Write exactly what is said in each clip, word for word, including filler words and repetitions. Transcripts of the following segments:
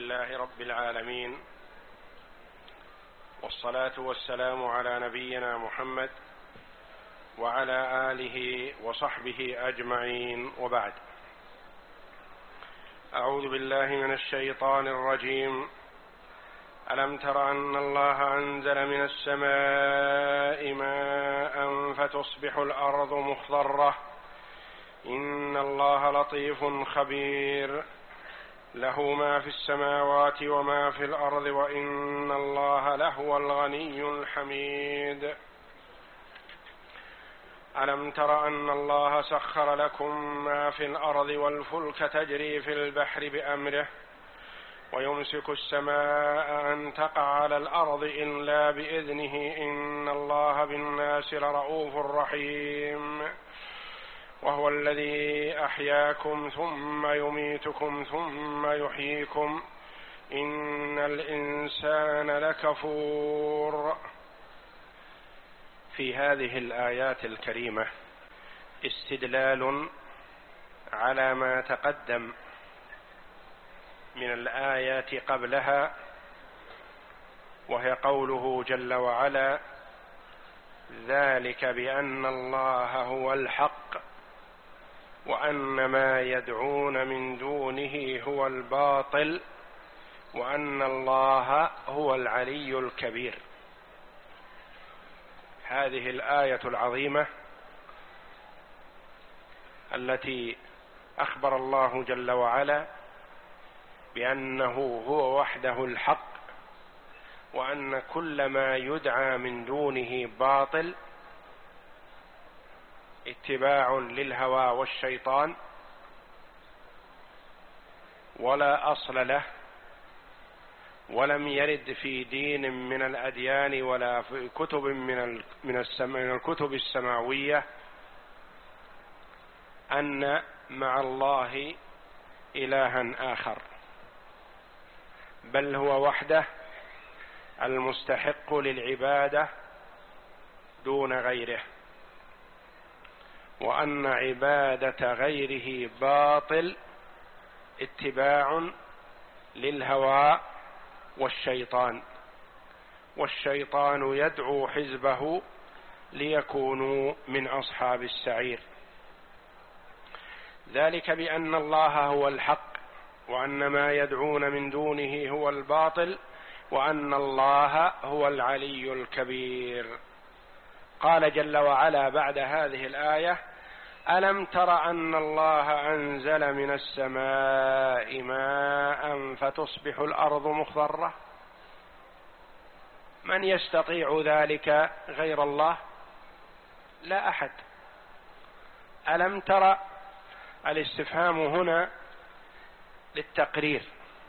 لله رب العالمين، والصلاة والسلام على نبينا محمد وعلى آله وصحبه أجمعين، وبعد. أعوذ بالله من الشيطان الرجيم. ألم تر أن الله أنزل من السماء ماء فتصبح الأرض مخضرة إن الله لطيف خبير له ما في السماوات وما في الأرض وإن الله لهو الغني الحميد. ألم تر أن الله سخر لكم ما في الأرض والفلك تجري في البحر بأمره ويمسك السماء أن تقع على الأرض إلا بإذنه إن الله بالناس لرؤوف رحيم. وهو الذي أحياكم ثم يميتكم ثم يحييكم إن الإنسان لكفور. في هذه الآيات الكريمة استدلال على ما تقدم من الآيات قبلها، وهي قوله جل وعلا: ذلك بأن الله هو الحق وأن ما يدعون من دونه هو الباطل وأن الله هو العلي الكبير. هذه الآية العظيمة التي أخبر الله جل وعلا بأنه هو وحده الحق وأن كل ما يدعى من دونه باطل، اتباع للهوى والشيطان ولا أصل له، ولم يرد في دين من الأديان ولا في كتب من من الكتب السماوية أن مع الله إلها آخر، بل هو وحده المستحق للعبادة دون غيره، وأن عبادة غيره باطل اتباع للهوى والشيطان، والشيطان يدعو حزبه ليكونوا من أصحاب السعير. ذلك بأن الله هو الحق وأن ما يدعون من دونه هو الباطل وأن الله هو العلي الكبير. قال جل وعلا بعد هذه الآية: ألم تر أن الله أنزل من السماء ماء فتصبح الأرض مخضرة؟ من يستطيع ذلك غير الله؟ لا أحد. ألم تر الاستفهام هنا للتقرير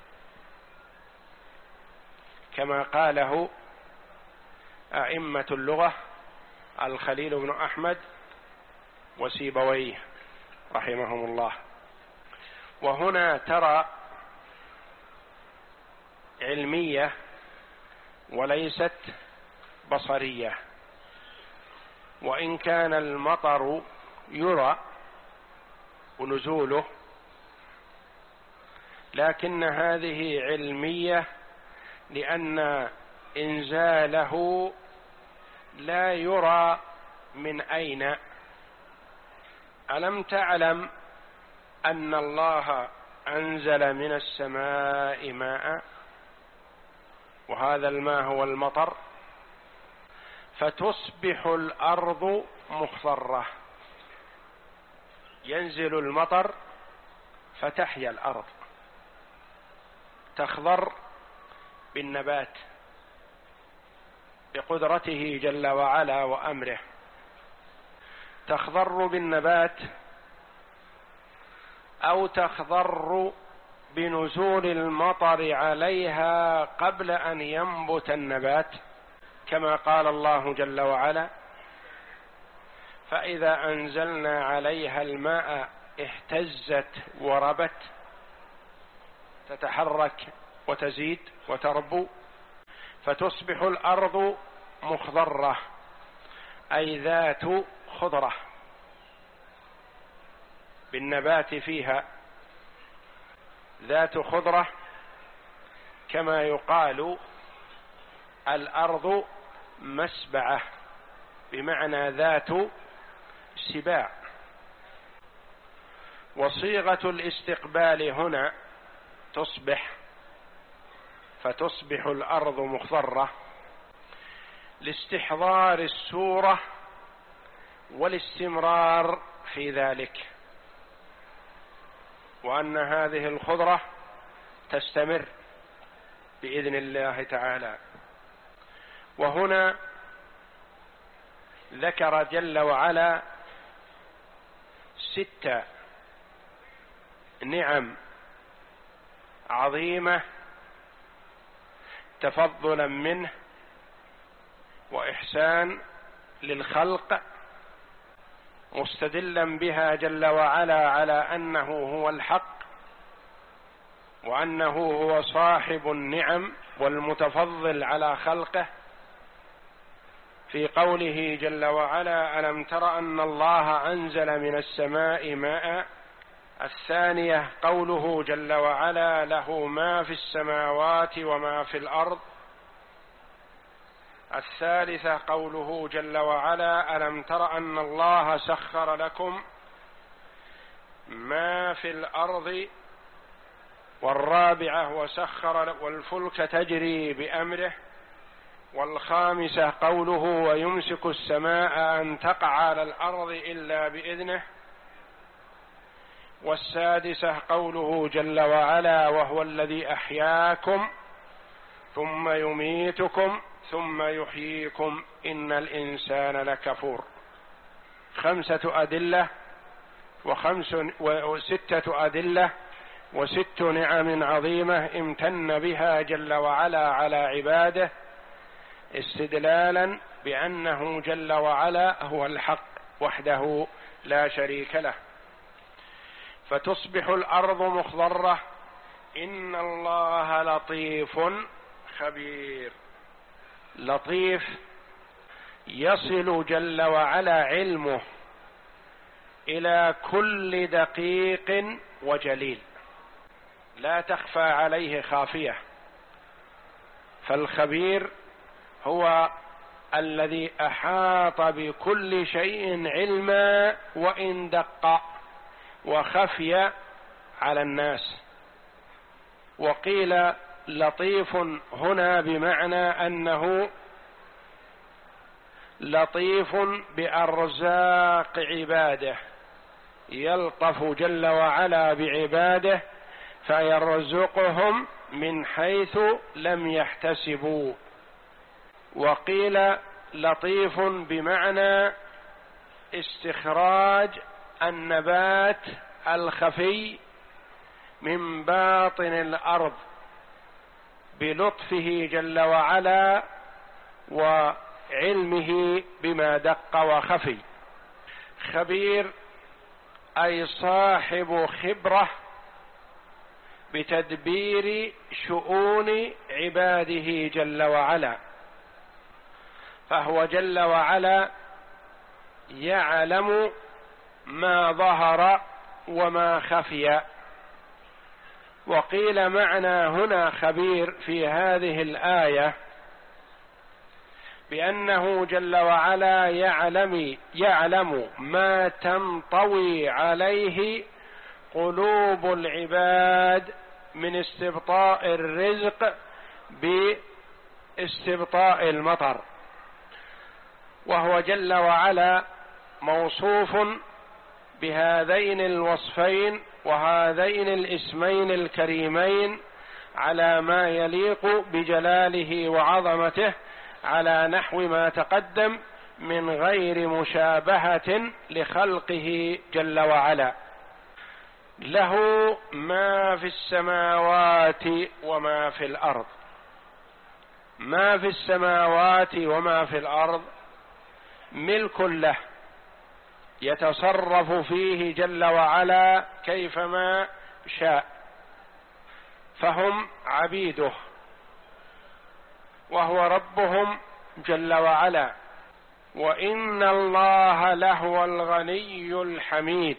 كما قاله أئمة اللغة الخليل بن أحمد وسيبويه رحمهم الله. وهنا ترى علمية وليست بصرية، وإن كان المطر يرى ونزوله، لكن هذه علمية لأن إنزاله لا يرى من أين. ألم تعلم أن الله أنزل من السماء ماء، وهذا الماء هو المطر، فتصبح الأرض مخضرة. ينزل المطر فتحيا الأرض، تخضر بالنبات بقدرته جل وعلا وأمره، تخضر بالنبات أو تخضر بنزول المطر عليها قبل أن ينبت النبات، كما قال الله جل وعلا: فإذا أنزلنا عليها الماء اهتزت وربت، تتحرك وتزيد وتربو، فتصبح الأرض مخضرة أي ذات خضرة بالنبات فيها، ذات خضرة كما يقال الأرض مسبعة، بمعنى ذات سباع. وصيغة الاستقبال هنا تصبح، فتصبح الأرض مخضرة لاستحضار السورة والاستمرار في ذلك، وأن هذه الخضرة تستمر بإذن الله تعالى. وهنا ذكر جل وعلا ست نعم عظيمة تفضلا منه وإحسان للخلق، مستدلا بها جل وعلا على أنه هو الحق، وأنه هو صاحب النعم والمتفضل على خلقه، في قوله جل وعلا: ألم تر أن الله أنزل من السماء ماء. الثانية قوله جل وعلا: له ما في السماوات وما في الأرض. الثالثة قوله جل وعلا: ألم تر أن الله سخر لكم ما في الأرض. والرابعة: وسخر والفلك تجري بأمره. والخامسة قوله: ويمسك السماء أن تقع على الأرض إلا بإذنه. والسادسة قوله جل وعلا: وهو الذي أحياكم ثم يميتكم ثم يحييكم إن الإنسان لكفور. خمسة أدلة وخمس وستة أدلة وست نعم عظيمة امتن بها جل وعلا على عباده، استدلالا بأنه جل وعلا هو الحق وحده لا شريك له. فتصبح الأرض مخضرة. إن الله لطيف خبير. لطيف يصل جل وعلا علمه إلى كل دقيق وجليل، لا تخفى عليه خافية. فالخبير هو الذي أحاط بكل شيء علما وإن دق وخفي على الناس. وقيل لطيف هنا بمعنى أنه لطيف بأرزاق عباده، يلطف جل وعلا بعباده فيرزقهم من حيث لم يحتسبوا. وقيل لطيف بمعنى استخراج النبات الخفي من باطن الأرض بلطفه جل وعلا وعلمه بما دق وخفي. خبير أي صاحب خبرة بتدبير شؤون عباده جل وعلا، فهو جل وعلا يعلم ما ظهر وما خفي. وقيل معنى هنا خبير في هذه الآية بأنه جل وعلا يعلم يعلم ما تنطوي عليه قلوب العباد من استبطاء الرزق باستبطاء المطر. وهو جل وعلا موصوف بهذين الوصفين وهذين الاسمين الكريمين على ما يليق بجلاله وعظمته، على نحو ما تقدم من غير مشابهة لخلقه جل وعلا. له ما في السماوات وما في الأرض. ما في السماوات وما في الأرض ملك له، يتصرف فيه جل وعلا كيفما شاء، فهم عبيده وهو ربهم جل وعلا. وإن الله لهو الغني الحميد،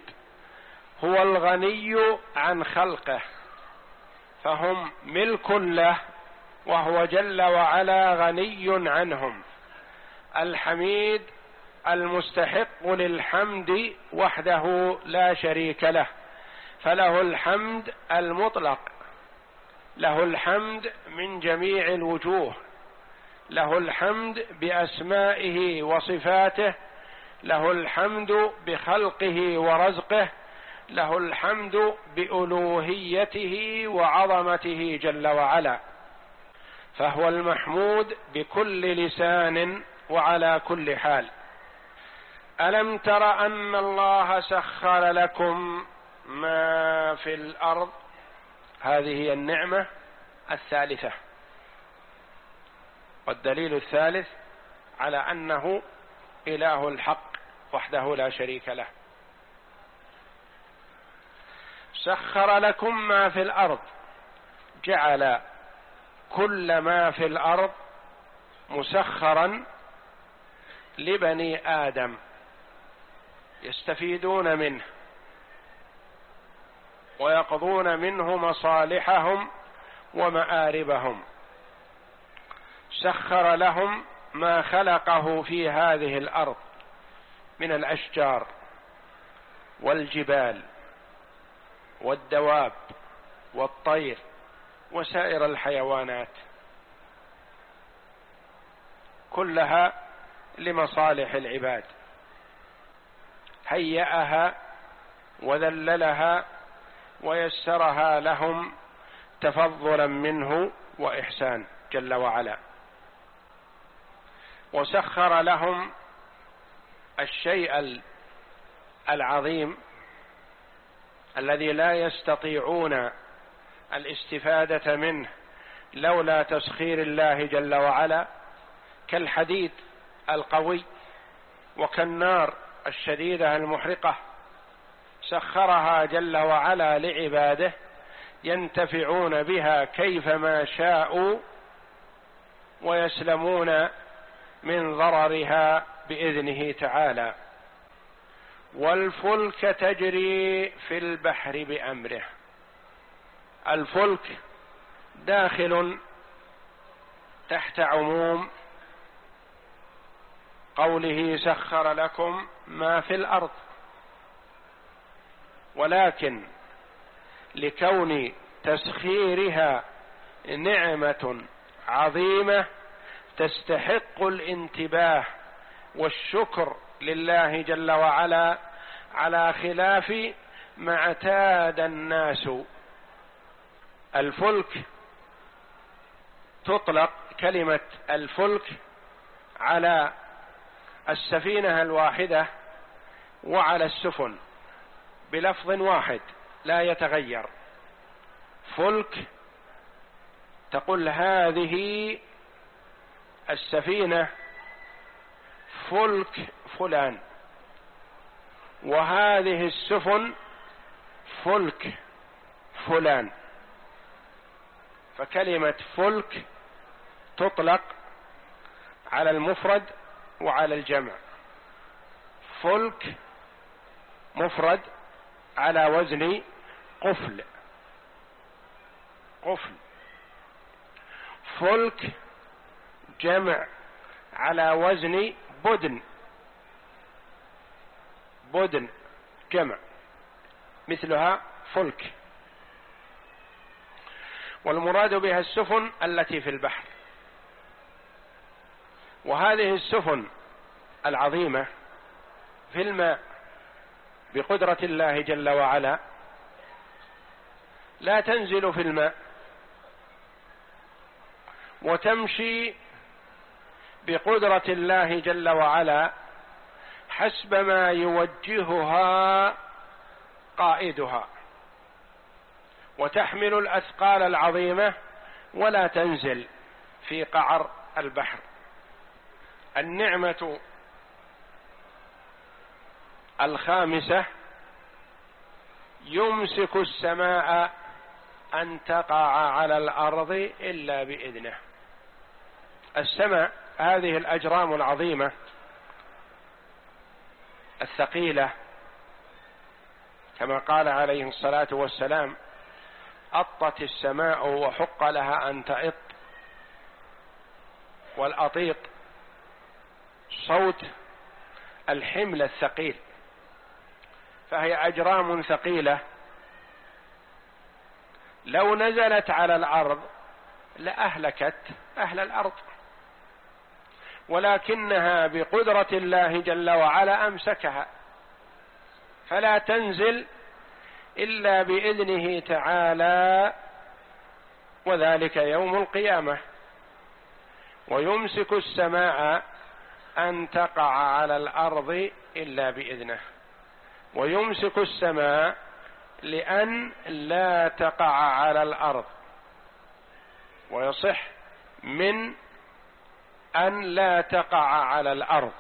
هو الغني عن خلقه، فهم ملك له وهو جل وعلا غني عنهم، الحميد المستحق للحمد وحده لا شريك له، فله الحمد المطلق، له الحمد من جميع الوجوه، له الحمد بأسمائه وصفاته، له الحمد بخلقه ورزقه، له الحمد بألوهيته وعظمته جل وعلا، فهو المحمود بكل لسان وعلى كل حال. ألم تر أن الله سخر لكم ما في الأرض، هذه هي النعمة الثالثة، والدليل الثالث على أنه إله الحق وحده لا شريك له. سخر لكم ما في الأرض، جعل كل ما في الأرض مسخرا لبني آدم يستفيدون منه ويقضون منه مصالحهم ومآربهم. سخر لهم ما خلقه في هذه الأرض من الأشجار والجبال والدواب والطير وسائر الحيوانات، كلها لمصالح العباد، هيأها وذللها ويسرها لهم تفضلا منه وإحسان جل وعلا. وسخر لهم الشيء العظيم الذي لا يستطيعون الاستفادة منه لولا تسخير الله جل وعلا، كالحديد القوي وكالنار الشديدة المحرقة، سخرها جل وعلا لعباده ينتفعون بها كيفما شاءوا ويسلمون من ضررها بإذنه تعالى. والفلك تجري في البحر بأمره، الفلك داخل تحت عموم قوله سخر لكم ما في الأرض، ولكن لكون تسخيرها نعمة عظيمة تستحق الانتباه والشكر لله جل وعلا، على خلاف ما اعتاد الناس. الفلك تطلق كلمة الفلك على السفينة الواحدة وعلى السفن بلفظ واحد لا يتغير. فلك تقول هذه السفينة فلك فلان، وهذه السفن فلك فلان، فكلمة فلك تطلق على المفرد وعلى الجمع. فلك مفرد على وزن قفل، قفل. فلك جمع على وزن بدن، بدن جمع مثلها فلك. والمراد بها السفن التي في البحر. وهذه السفن العظيمة في الماء بقدرة الله جل وعلا لا تنزل في الماء، وتمشي بقدرة الله جل وعلا حسب ما يوجهها قائدها، وتحمل الأثقال العظيمة ولا تنزل في قعر البحر. النعمة الخامسة يمسك السماء أن تقع على الأرض إلا بإذنه. السماء هذه الأجرام العظيمة الثقيلة، كما قال عليه الصلاة والسلام: أطت السماء وحق لها أن تأط والأطيط صوت الحمل الثقيل، فهي أجرام ثقيلة لو نزلت على الأرض لأهلكت أهل الأرض، ولكنها بقدرة الله جل وعلا أمسكها، فلا تنزل إلا بإذنه تعالى، وذلك يوم القيامة. ويمسك السماء أن تقع على الأرض إلا بإذنه، ويمسك السماء لأن لا تقع على الأرض، ويصح من أن لا تقع على الأرض.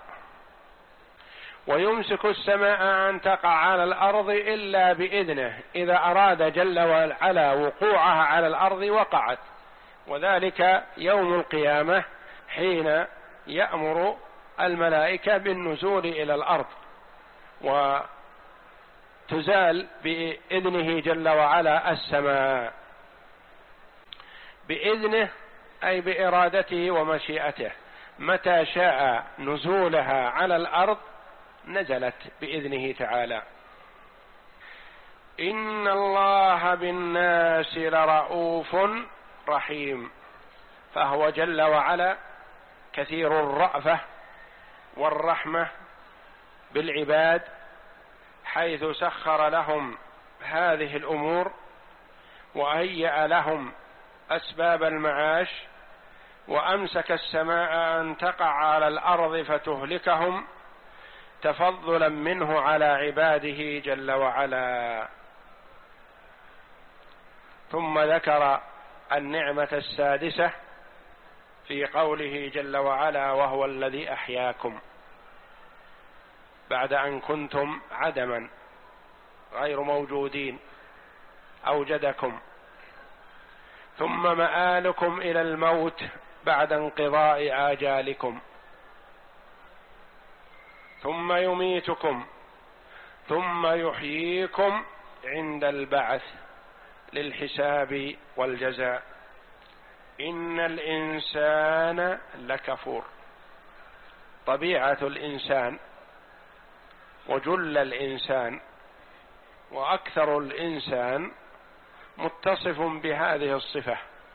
ويمسك السماء أن تقع على الأرض إلا بإذنه، إذا أراد جل وعلا وقوعها على الأرض وقعت، وذلك يوم القيامة حين يأمر الملائكة بالنزول إلى الأرض وتزال بإذنه جل وعلا السماء، بإذنه أي بإرادته ومشيئته، متى شاء نزولها على الأرض نزلت بإذنه تعالى. إن الله بالناس لرؤوف رحيم، فهو جل وعلا كثير الرأفة والرحمة بالعباد، حيث سخر لهم هذه الأمور وهيأ لهم أسباب المعاش، وأمسك السماء أن تقع على الأرض فتهلكهم تفضلا منه على عباده جل وعلا. ثم ذكر النعمة السادسة في قوله جل وعلا: وهو الذي أحياكم بعد أن كنتم عدما غير موجودين، أوجدكم، ثم مآلكم إلى الموت بعد انقضاء آجالكم، ثم يميتكم ثم يحييكم عند البعث للحساب والجزاء. إن الإنسان لكفور، طبيعة الإنسان وجل الإنسان وأكثر الإنسان متصف بهذه الصفة،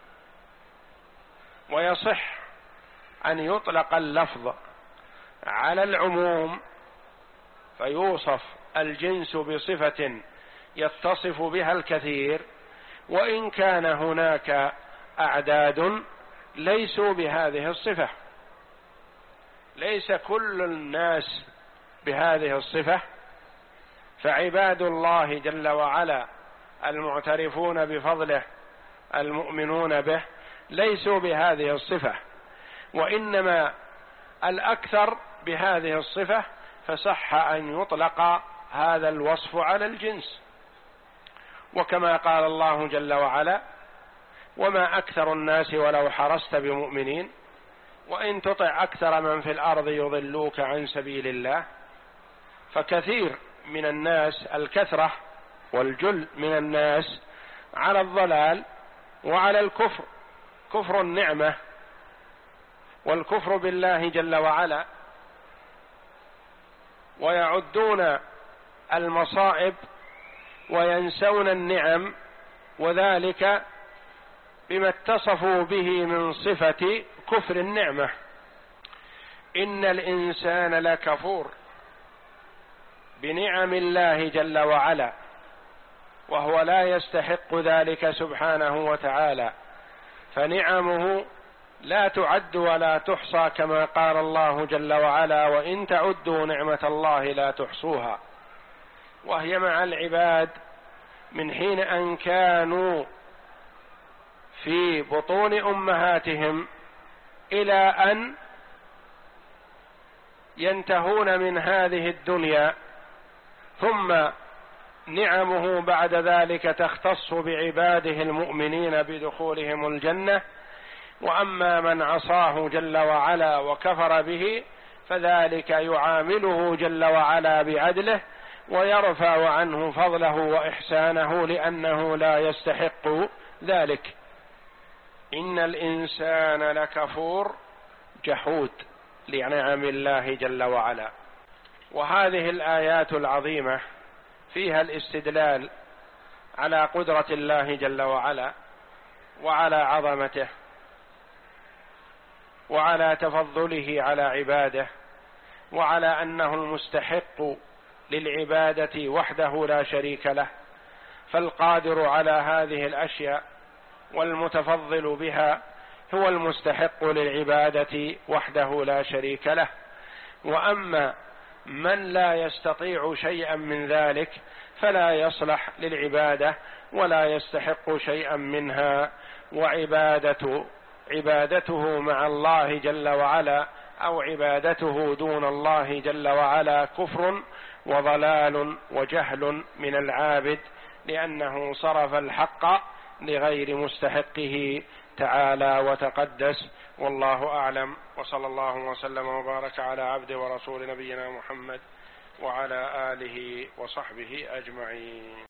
ويصح أن يطلق اللفظ على العموم فيوصف الجنس بصفة يتصف بها الكثير، وإن كان هناك أعداد ليسوا بهذه الصفة، ليس كل الناس بهذه الصفة، فعباد الله جل وعلا المعترفون بفضله المؤمنون به ليسوا بهذه الصفة، وإنما الأكثر بهذه الصفة، فصح أن يطلق هذا الوصف على الجنس. وكما قال الله جل وعلا: وما أكثر الناس ولو حرصت بمؤمنين وإن تطع أكثر من في الأرض يضلوك عن سبيل الله. فكثير من الناس، الكثرة والجل من الناس، على الضلال وعلى الكفر، كفر النعمة والكفر بالله جل وعلا، ويعدون المصائب وينسون النعم، وذلك بما اتصفوا به من صفة كفر النعمة. إن الإنسان لكفور بنعم الله جل وعلا، وهو لا يستحق ذلك سبحانه وتعالى، فنعمه لا تعد ولا تحصى، كما قال الله جل وعلا: وإن تعدوا نعمة الله لا تحصوها. وهي مع العباد من حين أن كانوا في بطون أمهاتهم إلى أن ينتهون من هذه الدنيا، ثم نعمه بعد ذلك تختص بعباده المؤمنين بدخولهم الجنة. وأما من عصاه جل وعلا وكفر به فذلك يعامله جل وعلا بعدله ويرفع عنه فضله وإحسانه، لأنه لا يستحق ذلك. إن الإنسان لكفور جحود لنعم الله جل وعلا. وهذه الآيات العظيمة فيها الاستدلال على قدرة الله جل وعلا وعلى عظمته وعلى تفضله على عباده، وعلى أنه المستحق للعبادة وحده لا شريك له، فالقادر على هذه الأشياء والمتفضل بها هو المستحق للعبادة وحده لا شريك له. وأما من لا يستطيع شيئا من ذلك فلا يصلح للعبادة ولا يستحق شيئا منها، وعبادة عبادته مع الله جل وعلا أو عبادته دون الله جل وعلا كفر وضلال وجهل من العابد، لأنه صرف الحق لغير مستحقه تعالى وتقدس. والله أعلم، وصلى الله وسلم وبارك على عبده ورسول نبينا محمد وعلى آله وصحبه أجمعين.